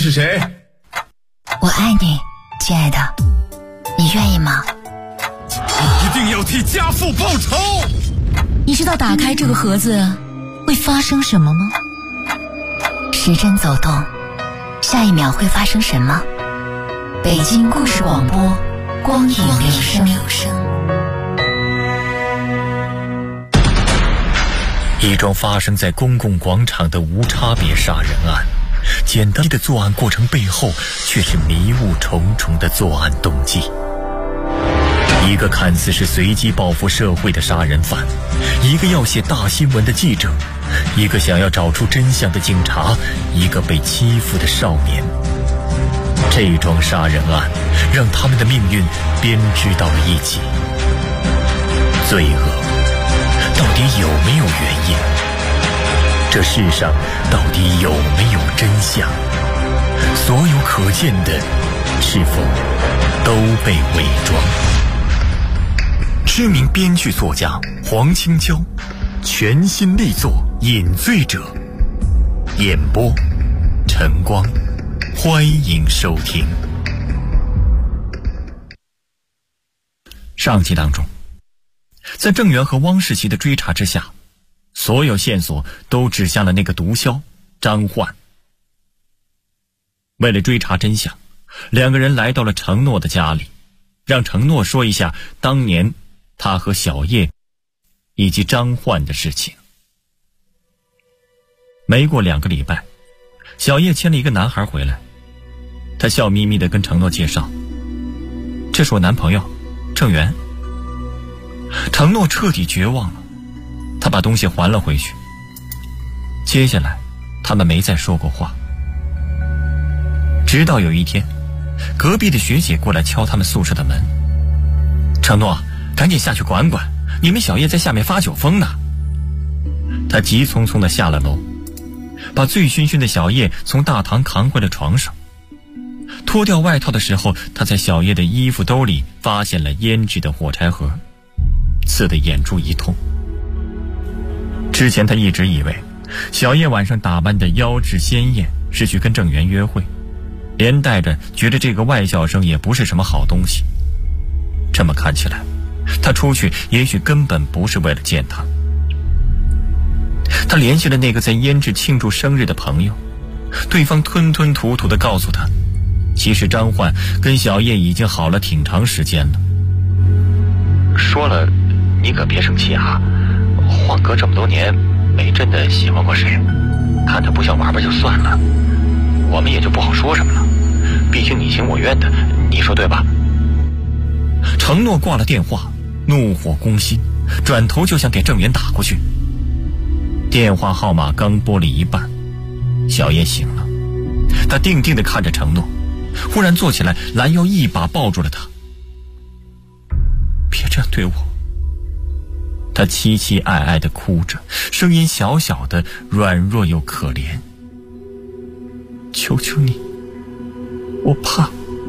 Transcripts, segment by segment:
是谁？ 我爱你，亲爱的，你愿意吗？ 你一定要替家父报仇！ 你知道打开这个盒子会发生什么吗？时针走动，下一秒会发生什么？北京故事广播，光影留声。 一桩发生在公共广场的无差别杀人案，简单的作案过程背后却是迷雾重重的作案动机。一个看似是随机报复社会的杀人犯，一个要写大新闻的记者，一个想要找出真相的警察，一个被欺负的少年。这桩杀人案让他们的命运编织到了一起。罪恶到底有没有原因？这世上到底有没有真相？所有可见的是否都被伪装？知名编剧作家黄清娇全新力作《饮醉者》，演播晨光，欢迎收听。上集当中，在郑源和汪世奇的追查之下，所有线索都指向了那个毒枭张焕。为了追查真相，两个人来到了程诺的家里，让程诺说一下当年他和小叶以及张焕的事情。没过2个礼拜，小叶牵了一个男孩回来，他笑眯眯地跟程诺介绍，这是我男朋友郑源。程诺彻底绝望了，他把东西还了回去。接下来他们没再说过话，直到有一天，隔壁的学姐过来敲他们宿舍的门。程诺，赶紧下去管管，你们小叶在下面发酒疯呢。他急匆匆地下了楼，把醉醺醺的小叶从大堂扛回了床上。脱掉外套的时候，他在小叶的衣服兜里发现了腌制的火柴盒，刺得眼珠一痛。之前他一直以为小叶晚上打扮的妖冶鲜艳是去跟郑源约会，连带着觉得这个外校生也不是什么好东西。这么看起来，他出去也许根本不是为了见他。他联系了那个在胭脂庆祝生日的朋友，对方吞吞吐吐地告诉他，其实张焕跟小叶已经好了挺长时间了。 说了你可别生气啊，焕哥这么多年没真的喜欢过谁，看他不像玩玩就算了，我们也就不好说什么了，毕竟你情我愿的，你说对吧？ 承诺挂了电话，怒火攻心，转头就想给郑源打过去。电话号码刚拨了一半，小叶醒了，他定定地看着承诺，忽然坐起来，拦腰一把抱住了他。别这样对我！他凄凄哀哀地哭着，声音小小的，软弱又可怜。求求你，我怕。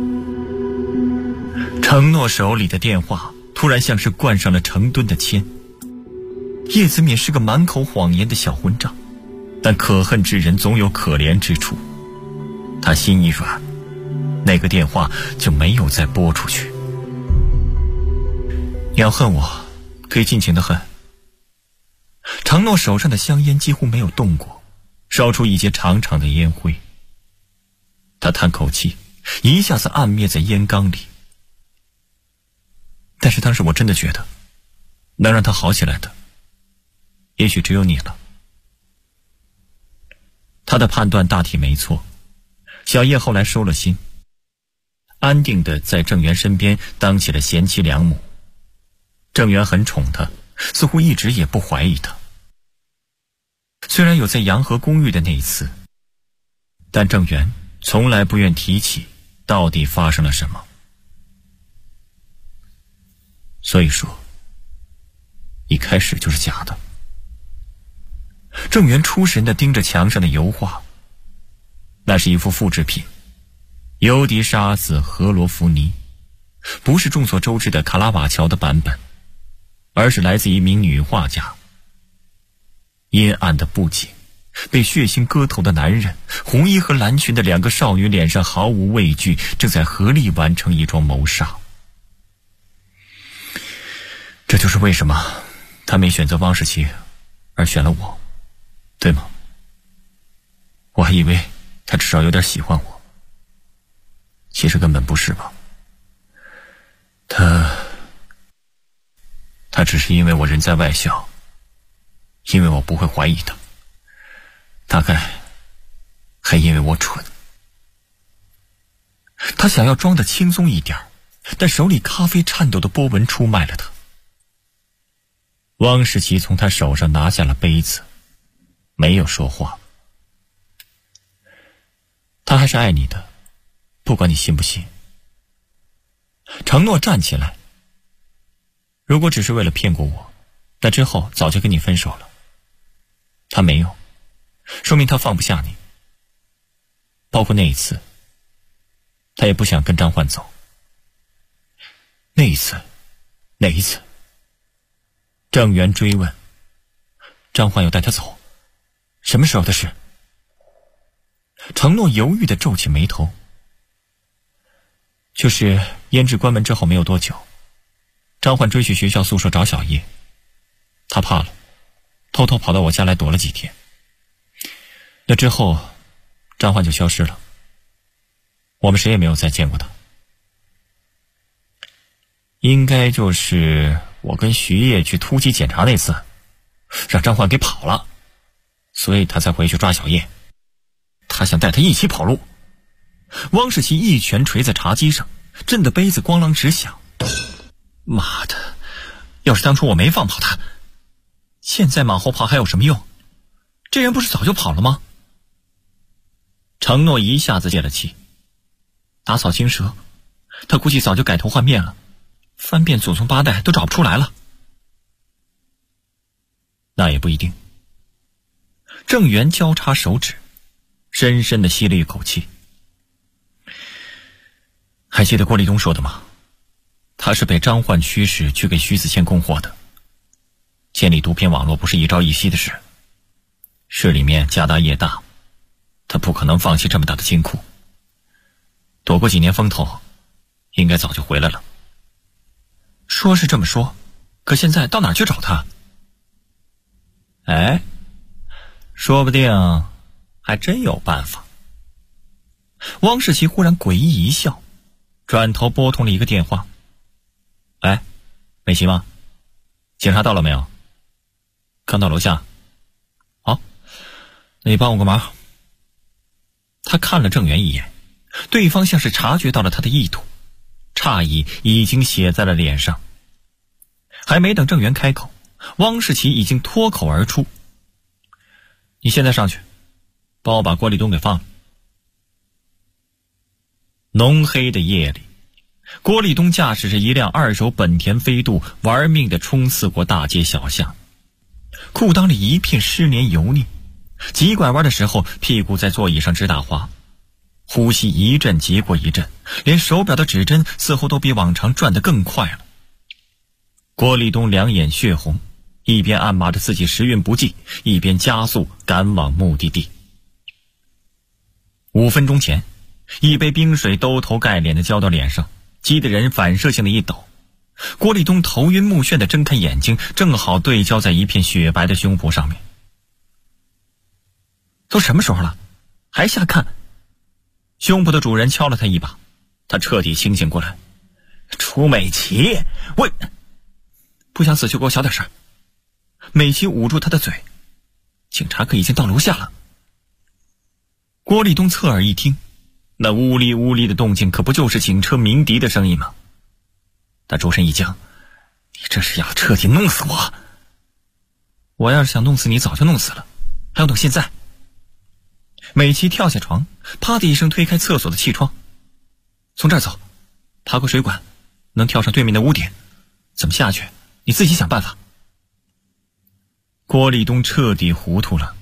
承诺手里的电话突然像是灌上了成吨的铅。叶子敏是个满口谎言的小混账，但可恨之人总有可怜之处。他心一软，那个电话就没有再拨出去。你要恨我，可以尽情的恨。承诺手上的香烟几乎没有动过，烧出一截长长的烟灰。他叹口气，一下子暗灭在烟缸里。但是当时我真的觉得，能让他好起来的，也许只有你了。他的判断大体没错，小叶后来收了心，安定的在郑源身边当起了贤妻良母。郑源很宠她，似乎一直也不怀疑她。虽然有在洋河公寓的那一次，但郑源从来不愿提起到底发生了什么。所以说，一开始就是假的。郑源出神地盯着墙上的油画，那是一幅复制品，尤迪杀死荷罗弗尼，不是众所周知的卡拉瓦乔的版本，而是来自一名女画家。阴暗的布景， 被血腥割头的男人，红衣和蓝裙的2个少女脸上毫无畏惧，正在合力完成一桩谋杀。这就是为什么他没选择汪世奇，而选了我，对吗？我还以为他至少有点喜欢我，其实根本不是吧。他只是因为我人在外校，因为我不会怀疑他，大概还因为我蠢。他想要装得轻松一点，但手里咖啡颤抖的波纹出卖了他。汪世奇从他手上拿下了杯子，没有说话。他还是爱你的，不管你信不信。承诺站起来，如果只是为了骗过我，那之后早就跟你分手了。他没有，说明他放不下你。包括那一次，他也不想跟张焕走。那一次，哪一次？郑源追问。张焕要带他走，什么时候的事？承诺犹豫地皱起眉头。就是胭脂关门之后没有多久，张焕追去学校宿舍找小叶，他怕了，偷偷跑到我家来躲了几天。那之后，张焕就消失了，我们谁也没有再见过他。应该就是我跟徐烨去突击检查那次，让张焕给跑了，所以他才回去抓小叶。他想带他一起跑路。汪世奇一拳捶在茶几上，震得杯子咣啷直响。妈的，要是当初我没放跑他，现在马后炮还有什么用？这人不是早就跑了吗？承诺一下子泄了气，打草惊蛇，他估计早就改头换面了，翻遍祖宗八代都找不出来了。那也不一定。郑源交叉手指，深深地吸了一口气。还记得郭立东说的吗？他是被张焕驱使去给徐子谦供货的。建立毒品网络不是一朝一夕的事，市里面家大业大，他不可能放弃这么大的金库。躲过几年风头，应该早就回来了。说是这么说，可现在到哪儿去找他？哎，说不定还真有办法。汪世奇忽然诡异一笑，转头拨通了一个电话。哎，美琪吗？警察到了没有？刚到楼下。好，那你帮我个忙。他看了郑源一眼，对方像是察觉到了他的意图，诧异已经写在了脸上。还没等郑源开口，汪世奇已经脱口而出：你现在上去，帮我把郭立东给放了。浓黑的夜里，郭立东驾驶着一辆2手本田飞度，玩命地冲刺过大街小巷，裤裆里一片湿黏油腻，急拐弯的时候屁股在座椅上直打滑，呼吸一阵接过一阵，连手表的指针似乎都比往常转得更快了。郭立东两眼血红，一边暗骂着自己时运不济，一边加速赶往目的地。5分钟前，一杯冰水兜头盖脸的浇到脸上，激得人反射性的一抖。郭立东头晕目眩地睁开眼睛，正好对焦在一片雪白的胸脯上面。都什么时候了，还瞎看？胸脯的主人敲了他一把，他彻底清醒过来。楚美琪，我不想死就给我小点声。美琪捂住他的嘴，警察可已经到楼下了。郭立东侧耳一听，那呜哩呜哩的动静可不就是警车鸣笛的声音吗？他周身一僵，你这是要彻底弄死我？我要是想弄死你早就弄死了，还要等现在？美琪跳下床，啪的一声推开厕所的气窗。从这儿走，爬过水管，能跳上对面的屋顶，怎么下去你自己想办法。郭立东彻底糊涂了。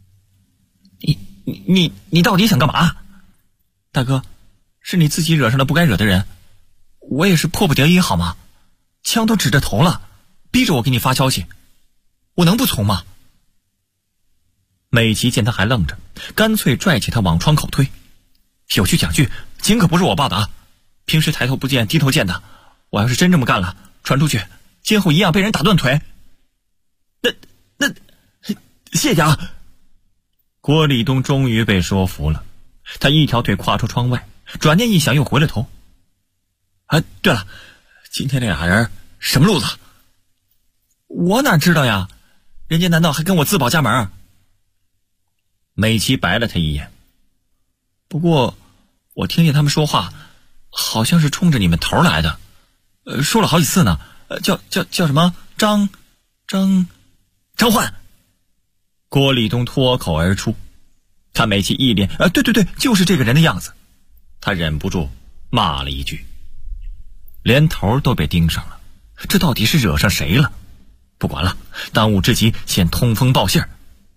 你到底想干嘛？大哥，是你自己惹上了不该惹的人，我也是迫不得已好吗？枪都指着头了，逼着我给你发消息，我能不从吗？ 美琪见他还愣着，干脆拽起他往窗口推。有句讲句，井可不是我报的啊！平时抬头不见低头见的，我要是真这么干了，传出去，今后一样被人打断腿。那，谢谢啊！郭立东终于被说服了，他一条腿跨出窗外，转念一想，又回了头。啊，对了，今天这俩人什么路子？我哪知道呀？人家难道还跟我自报家门？美琪白了他一眼。不过我听见他们说话，好像是冲着你们头来的，说了好几次呢。叫什么张焕。郭立东脱口而出，看美琪一脸对，就是这个人的样子。他忍不住骂了一句，连头都被盯上了，这到底是惹上谁了？不管了，当务之急先通风报信儿。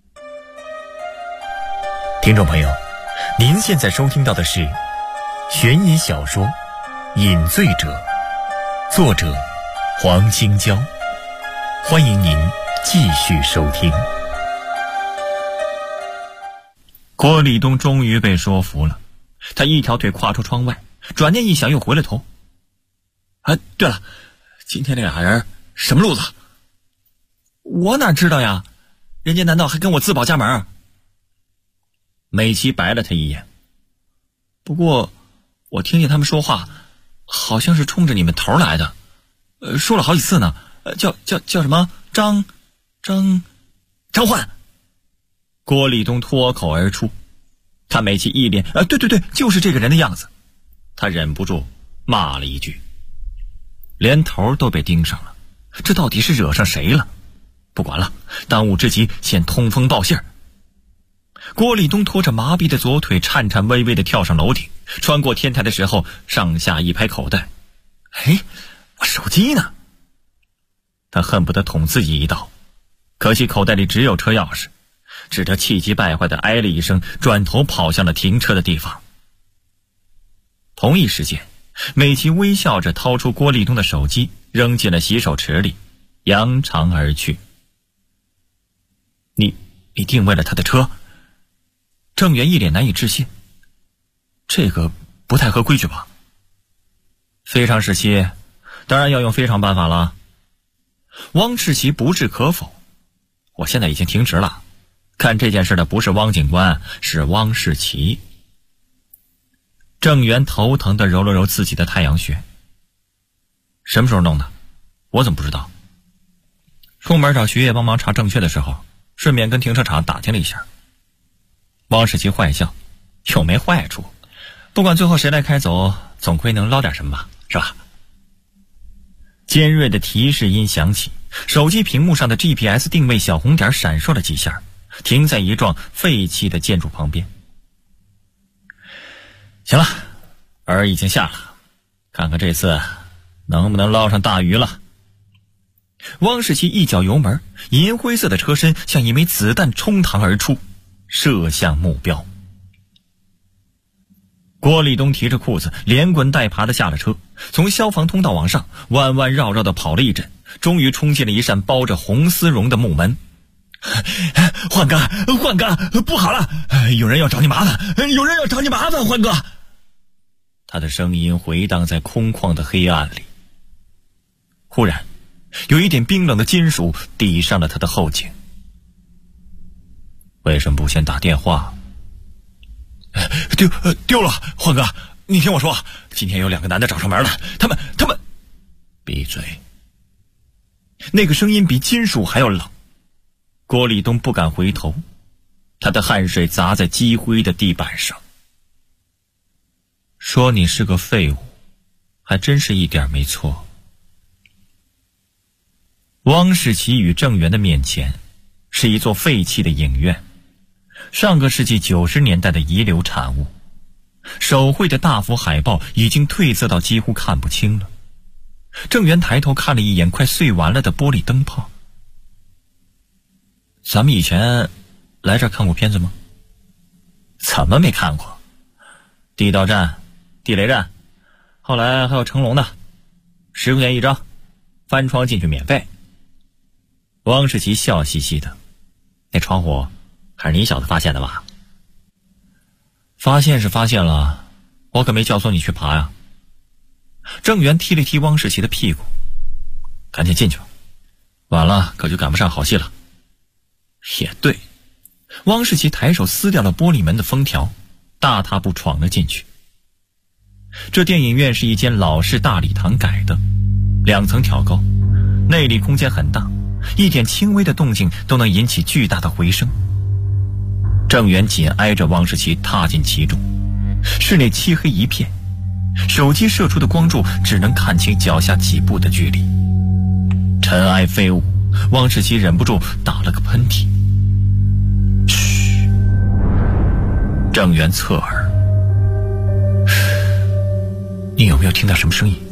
听众朋友，您现在收听到的是悬疑小说《饮醉者》，作者黄清娇，欢迎您继续收听。 郭立东终于被说服了，他一条腿跨出窗外，转念一想，又回了头。啊，对了，今天这俩人什么路子？我哪知道呀？人家难道还跟我自报家门？美琪白了他一眼。不过我听见他们说话，好像是冲着你们头来的，说了好几次呢。叫什么张焕。郭立东脱口而出，看美琪一脸对，就是这个人的样子。他忍不住骂了一句，连头都被盯上了，这到底是惹上谁了？不管了，当务之急先通风报信儿。郭立东拖着麻痹的左腿，颤颤巍巍地跳上楼顶，穿过天台的时候，上下一拍口袋，我手机呢？他恨不得捅自己一刀，可惜口袋里只有车钥匙，只得气急败坏地哎了一声，转头跑向了停车的地方。同一时间，美琪微笑着掏出郭立东的手机，扔进了洗手池里，扬长而去。你定位了他的车？郑源一脸难以置信，这个不太合规矩吧？非常时期，当然要用非常办法了。汪世奇不置可否，我现在已经停职了，看这件事的不是汪警官，是汪世奇。郑源头疼地揉了揉自己的太阳穴。什么时候弄的？我怎么不知道？出门找徐烨帮忙查正确的时候，顺便跟停车场打听了一下。汪世奇坏笑，又没坏处，不管最后谁来开走，总归能捞点什么吧，是吧？尖锐的提示音响起，手机屏幕上的 GPS 定位小红点闪烁了几下，停在一幢废弃的建筑旁边。行了，饵已经下了，看看这次能不能捞上大鱼了。汪世奇一脚油门，银灰色的车身像一枚子弹冲膛而出，射向目标。郭立东提着裤子连滚带爬地下了车，从消防通道往上弯弯绕绕地跑了一阵，终于冲进了一扇包着红丝绒的木门。焕哥，不好了，有人要找你麻烦，焕哥。他的声音回荡在空旷的黑暗里。忽然有一点冰冷的金属抵上了他的后颈。为什么不先打电话？丢了，焕哥，你听我说，今天有2个男的找上门了，他们闭嘴。那个声音比金属还要冷。郭立东不敢回头，他的汗水砸在积灰的地板上。说你是个废物，还真是一点没错。汪世奇与郑源的面前是一座废弃的影院，上个世纪90年代的遗留产物，手绘的大幅海报已经褪色到几乎看不清了。郑源抬头看了一眼快碎完了的玻璃灯泡。咱们以前来这儿看过片子吗？怎么没看过？地道战、地雷战，后来还有成龙的，10块钱一张，翻窗进去免费。汪世奇笑嘻嘻的，那窗户还是你小子发现的吧？发现是发现了，我可没教唆你去爬呀。郑源踢了踢汪世奇的屁股，赶紧进去吧，晚了可就赶不上好戏了。也对，汪世奇抬手撕掉了玻璃门的封条，大踏步闯了进去。这电影院是一间老式大礼堂改的，2层挑高，内里空间很大，一点轻微的动静都能引起巨大的回声。郑源紧挨着汪世奇踏进其中，室内漆黑一片，手机射出的光柱只能看清脚下几步的距离。尘埃飞舞，汪世奇忍不住打了个喷嚏。嘘，郑源侧耳，你有没有听到什么声音？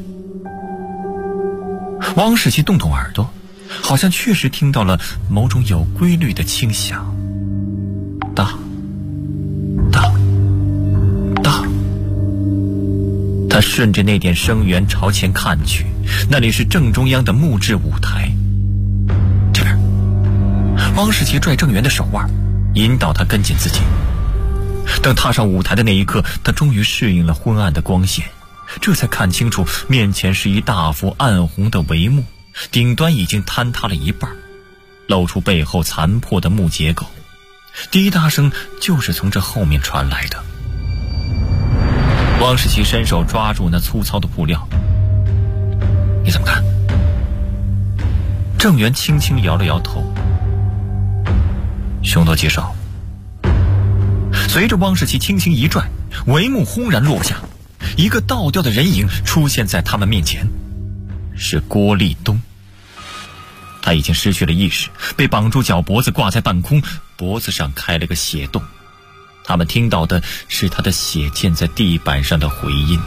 汪世奇动动耳朵，好像确实听到了某种有规律的轻响，当当当。他顺着那点声源朝前看去，那里是正中央的木质舞台。这边，汪世奇拽郑源的手腕，引导他跟紧自己。等踏上舞台的那一刻，他终于适应了昏暗的光线，这才看清楚面前是一大幅暗红的帷幕，顶端已经坍塌了一半，露出背后残破的木结构。滴答声就是从这后面传来的。汪世奇伸手抓住那粗糙的布料，你怎么看？郑源轻轻摇了摇头，凶多吉少。随着汪世奇轻轻一拽，帷幕轰然落下，一个倒吊的人影出现在他们面前，是郭立东。他已经失去了意识，被绑住脚脖子挂在半空，脖子上开了个血洞。他们听到的是他的血溅在地板上的回音。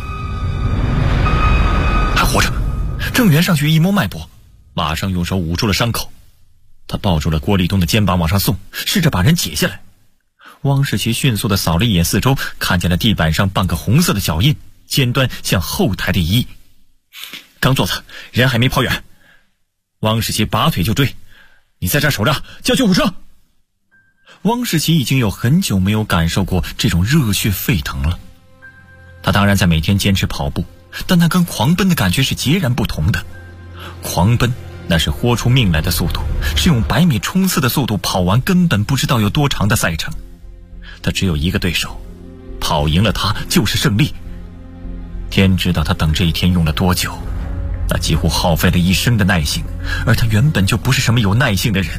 还活着！郑源上去一摸脉搏，马上用手捂住了伤口。他抱住了郭立东的肩膀往上送，试着把人解下来。汪世奇迅速地扫了一眼四周，看见了地板上半个红色的脚印，尖端向后台的移移。刚坐着，人还没跑远。汪世奇拔腿就追，你在这守着，叫救护车。汪世奇已经有很久没有感受过这种热血沸腾了。他当然在每天坚持跑步，但那跟狂奔的感觉是截然不同的。狂奔那是豁出命来的速度，是用100米冲刺的速度跑完根本不知道有多长的赛程。他只有一个对手，跑赢了他就是胜利。天知道他等这一天用了多久，那几乎耗费了一生的耐性，而他原本就不是什么有耐性的人。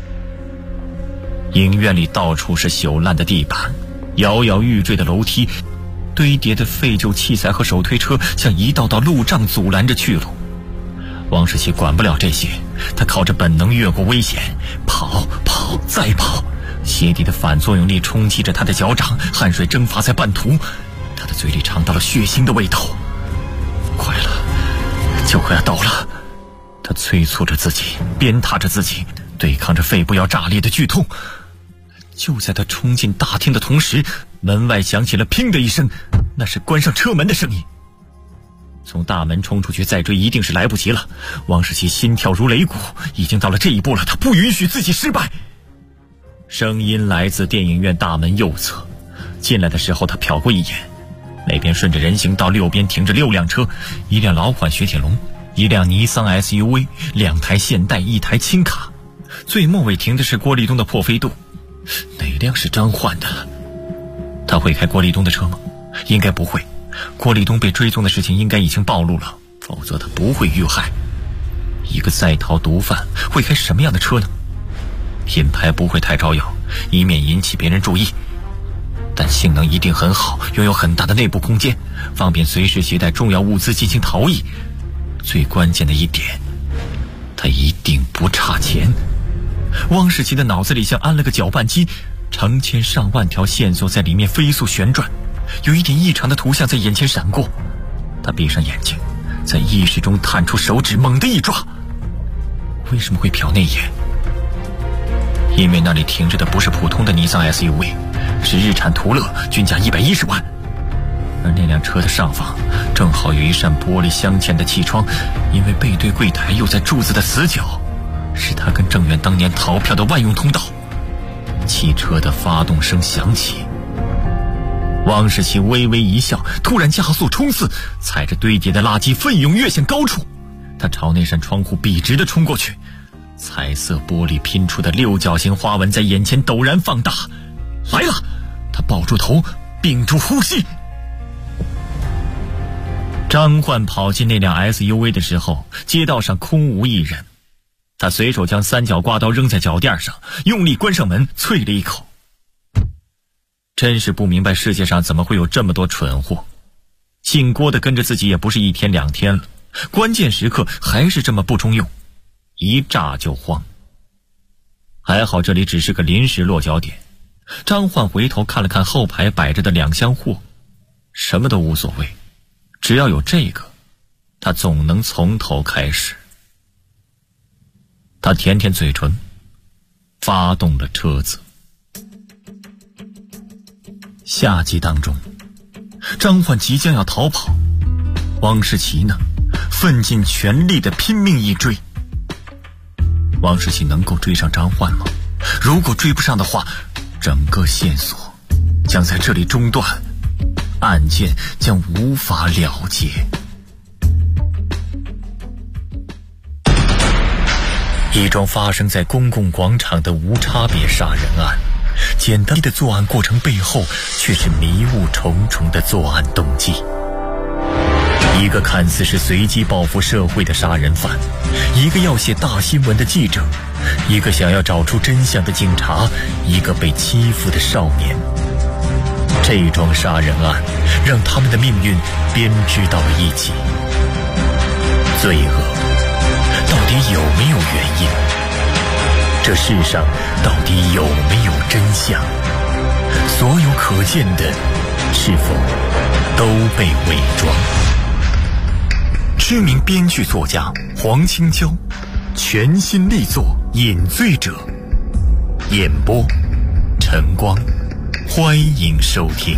影院里到处是朽烂的地板，摇摇欲坠的楼梯，堆叠的废旧器材和手推车像一道道路障阻拦着去路。汪世奇管不了这些，他靠着本能越过危险，跑跑再跑，鞋底的反作用力冲击着他的脚掌，汗水蒸发在半途，他的嘴里尝到了血腥的味道。快了，就快要到了。他催促着自己，鞭挞着自己，对抗着肺部要炸裂的剧痛。就在他冲进大厅的同时，门外响起了砰的一声，那是关上车门的声音。从大门冲出去再追一定是来不及了。汪世奇心跳如擂鼓，已经到了这一步了，他不允许自己失败。声音来自电影院大门右侧，进来的时候他瞟过一眼，那边顺着人行道6边停着6辆车，一辆老款雪铁龙，一辆尼桑 SUV， 2台现代，1台轻卡，最末尾停的是郭立东的破飞度。哪辆是张焕的？他会开郭立东的车吗？应该不会。郭立东被追踪的事情应该已经暴露了，否则他不会遇害。一个在逃毒贩会开什么样的车呢？品牌不会太招摇，以免引起别人注意，但性能一定很好，拥有很大的内部空间，方便随时携带重要物资进行逃逸。最关键的一点，他一定不差钱。汪世奇的脑子里像安了个搅拌机，成千上万条线索在里面飞速旋转，有一点异常的图像在眼前闪过。他闭上眼睛，在意识中探出手指，猛地一抓。为什么会瞟那眼？因为那里停着的不是普通的尼桑 SUV， 是日产途乐，均价110万。而那辆车的上方正好有一扇玻璃镶嵌的气窗，因为背对柜台又在柱子的死角，是他跟郑源当年逃票的万用通道。 汽车的发动声响起。王世奇微微一笑，突然加速冲刺，踩着堆叠的垃圾奋勇跃向高处。他朝那扇窗户笔直地冲过去，彩色玻璃拼出的六角形花纹在眼前陡然放大。来了！他抱住头，屏住呼吸。张焕跑进那辆 SUV 的时候，街道上空无一人。他随手将三角刮刀扔在脚垫上，用力关上门，啐了一口。真是不明白世界上怎么会有这么多蠢货。姓郭的跟着自己也不是1天2天了，关键时刻还是这么不中用，一炸就慌。还好这里只是个临时落脚点。张焕回头看了看后排摆着的2箱货，什么都无所谓，只要有这个，他总能从头开始。他舔舔嘴唇，发动了车子。下集当中，张焕即将要逃跑，王世奇呢，奋尽全力的拼命一追。王世奇能够追上张焕吗？如果追不上的话，整个线索将在这里中断，案件将无法了结。一桩发生在公共广场的无差别杀人案，简单的作案过程背后却是迷雾重重的作案动机。一个看似是随机报复社会的杀人犯，一个要写大新闻的记者，一个想要找出真相的警察，一个被欺负的少年。这桩杀人案让他们的命运编织到了一起。罪恶到底有没有原因？这世上到底有没有真相？所有可见的是否都被伪装？知名编剧作家黄青椒全新力作《饮醉者》，演播晨光，欢迎收听。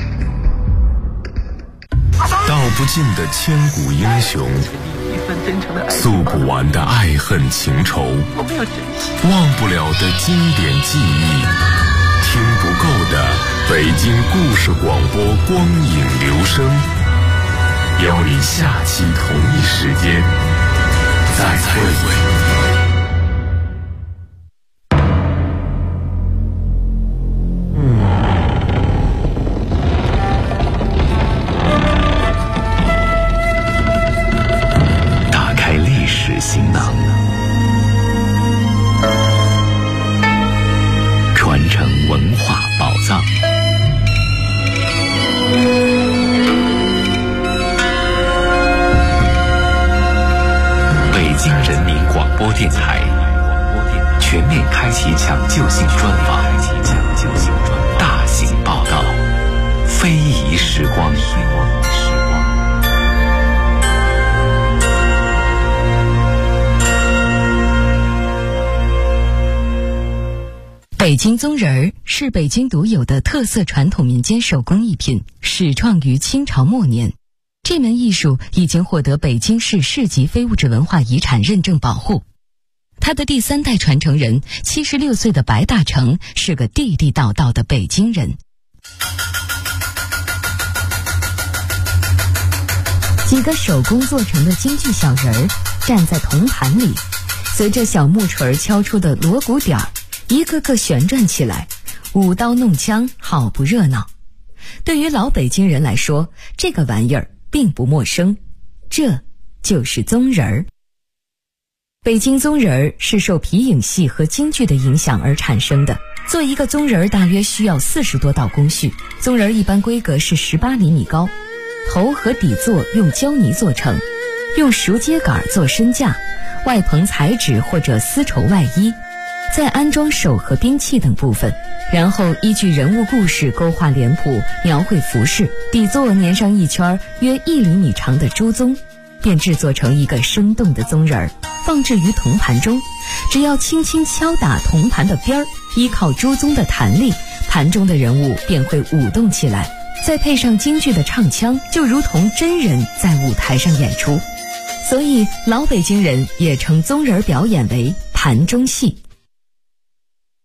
道不尽的千古英雄，诉不完的爱恨情仇，忘不了的经典记忆，听不够的北京故事广播光影留声，邀你下期同一时间再会。行囊，传承文化宝藏。北京人民广播电台全面开启抢救性专访，大型报道，非遗时光。 北京宗人儿是北京独有的特色传统民间手工艺品，始创于清朝末年。这门艺术已经获得北京市市级非物质文化遗产认证保护。他的第3代传承人76岁的白大成是个地地道道的北京人。几个手工做成的京剧小人儿站在铜盘里，随着小木锤敲出的锣鼓点儿，一个个旋转起来，舞刀弄枪，好不热闹。对于老北京人来说，这个玩意儿并不陌生，这就是宗人儿。北京宗人儿是受皮影戏和京剧的影响而产生的。做一个宗人儿大约需要40多道工序。宗人儿一般规格是18厘米高，头和底座用胶泥做成，用熟秸秆做身架，外棚彩纸或者丝绸外衣，再安装手和兵器等部分，然后依据人物故事勾画脸谱，描绘服饰，底座粘上一圈约1厘米长的朱宗，便制作成一个生动的宗人儿，放置于铜盘中。只要轻轻敲打铜盘的边儿，依靠朱宗的弹力，盘中的人物便会舞动起来，再配上京剧的唱腔，就如同真人在舞台上演出。所以老北京人也称宗人表演为盘中戏。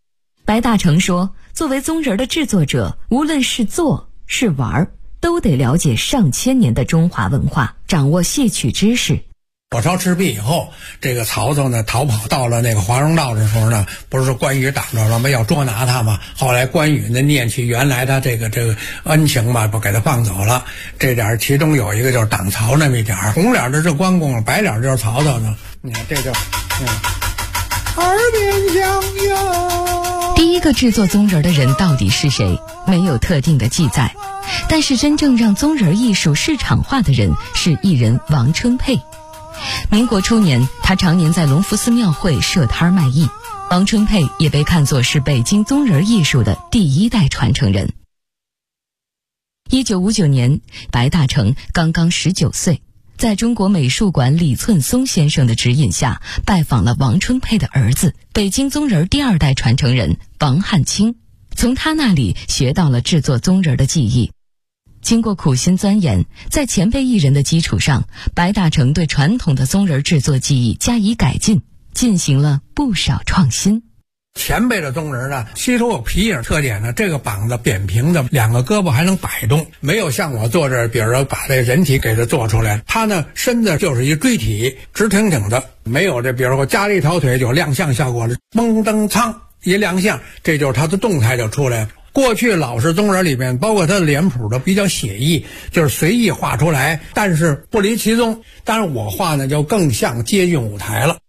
白大成说，作为宗人的制作者，无论是做是玩，都得了解上千年的中华文化，掌握戏曲知识。 火烧赤壁以后，这个曹操呢逃跑到了那个华容道的时候呢，不是关羽挡着了吗？要捉拿他嘛。后来关羽呢念起原来他这个恩情嘛，不给他放走了。这点其中有一个就是挡曹那么一点，红脸的是关公，白脸就是曹操呢。你看这就耳边响哟。 第一个制作宗人的人到底是谁？没有特定的记载。但是真正让宗人艺术市场化的人是艺人王春佩。民国初年，他常年在隆福寺庙会设摊卖艺。王春佩也被看作是北京宗人艺术的第一代传承人。1959年，白大成刚刚19岁，在中国美术馆李寸松先生的指引下，拜访了王春佩的儿子，北京宗人第2代传承人王汉卿，从他那里学到了制作宗人的技艺。经过苦心钻研，在前辈艺人的基础上，白大成对传统的宗人制作技艺加以改进，进行了不少创新。 前辈的宗人呢，吸收有皮影特点呢，这个膀子扁平的，2个胳膊还能摆动，没有像我做这，比如说把这人体给它做出来，他呢身子就是一锥体，直挺挺的，没有这，比如说加了一条腿就亮相效果了，嘣噔噌一亮相，这就是他的动态就出来了。过去老式宗人里面，包括他的脸谱的比较写意，就是随意画出来，但是不离其宗。当然我画呢就更像接近舞台了。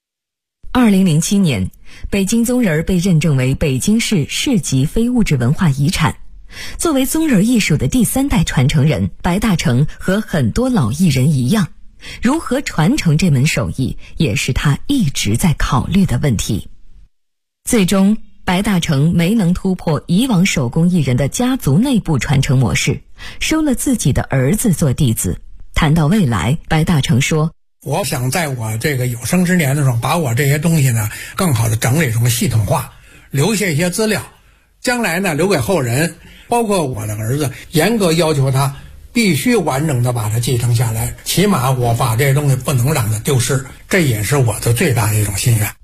2007年，北京宗人被认证为北京市市级非物质文化遗产。作为宗人艺术的第3代传承人，白大成和很多老艺人一样，如何传承这门手艺，也是他一直在考虑的问题。最终，白大成没能突破以往手工艺人的家族内部传承模式，收了自己的儿子做弟子。谈到未来，白大成说， 我想在我这个有生之年的时候，把我这些东西呢更好的整理成系统化，留下一些资料，将来呢留给后人，包括我的儿子，严格要求他必须完整的把它继承下来，起码我把这些东西不能让它丢失，这也是我的最大的一种心愿。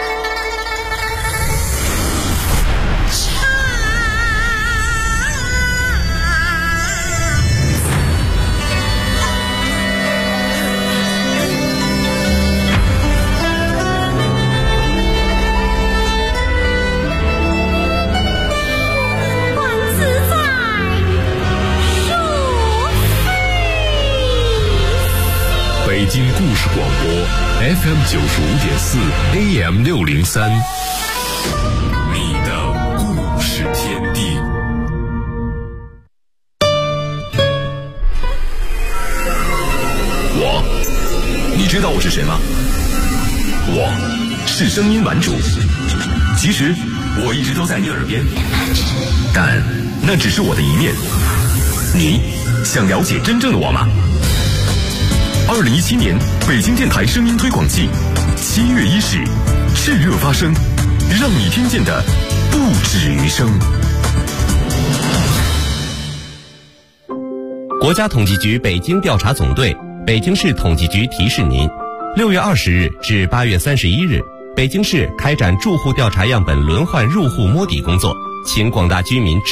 北京故事广播 FM 95.4 AM 603，你的故事天地。你知道我是谁吗？我是声音玩主。其实我一直都在你耳边，但那只是我的一面。你想了解真正的我吗？2017年北京电台声音推广季7月1日炽热发声，让你听见的不止于声。 国家统计局北京调查总队、北京市统计局提示您：6月20日至8月31日，北京市开展住户调查样本轮换入户摸底工作，请广大居民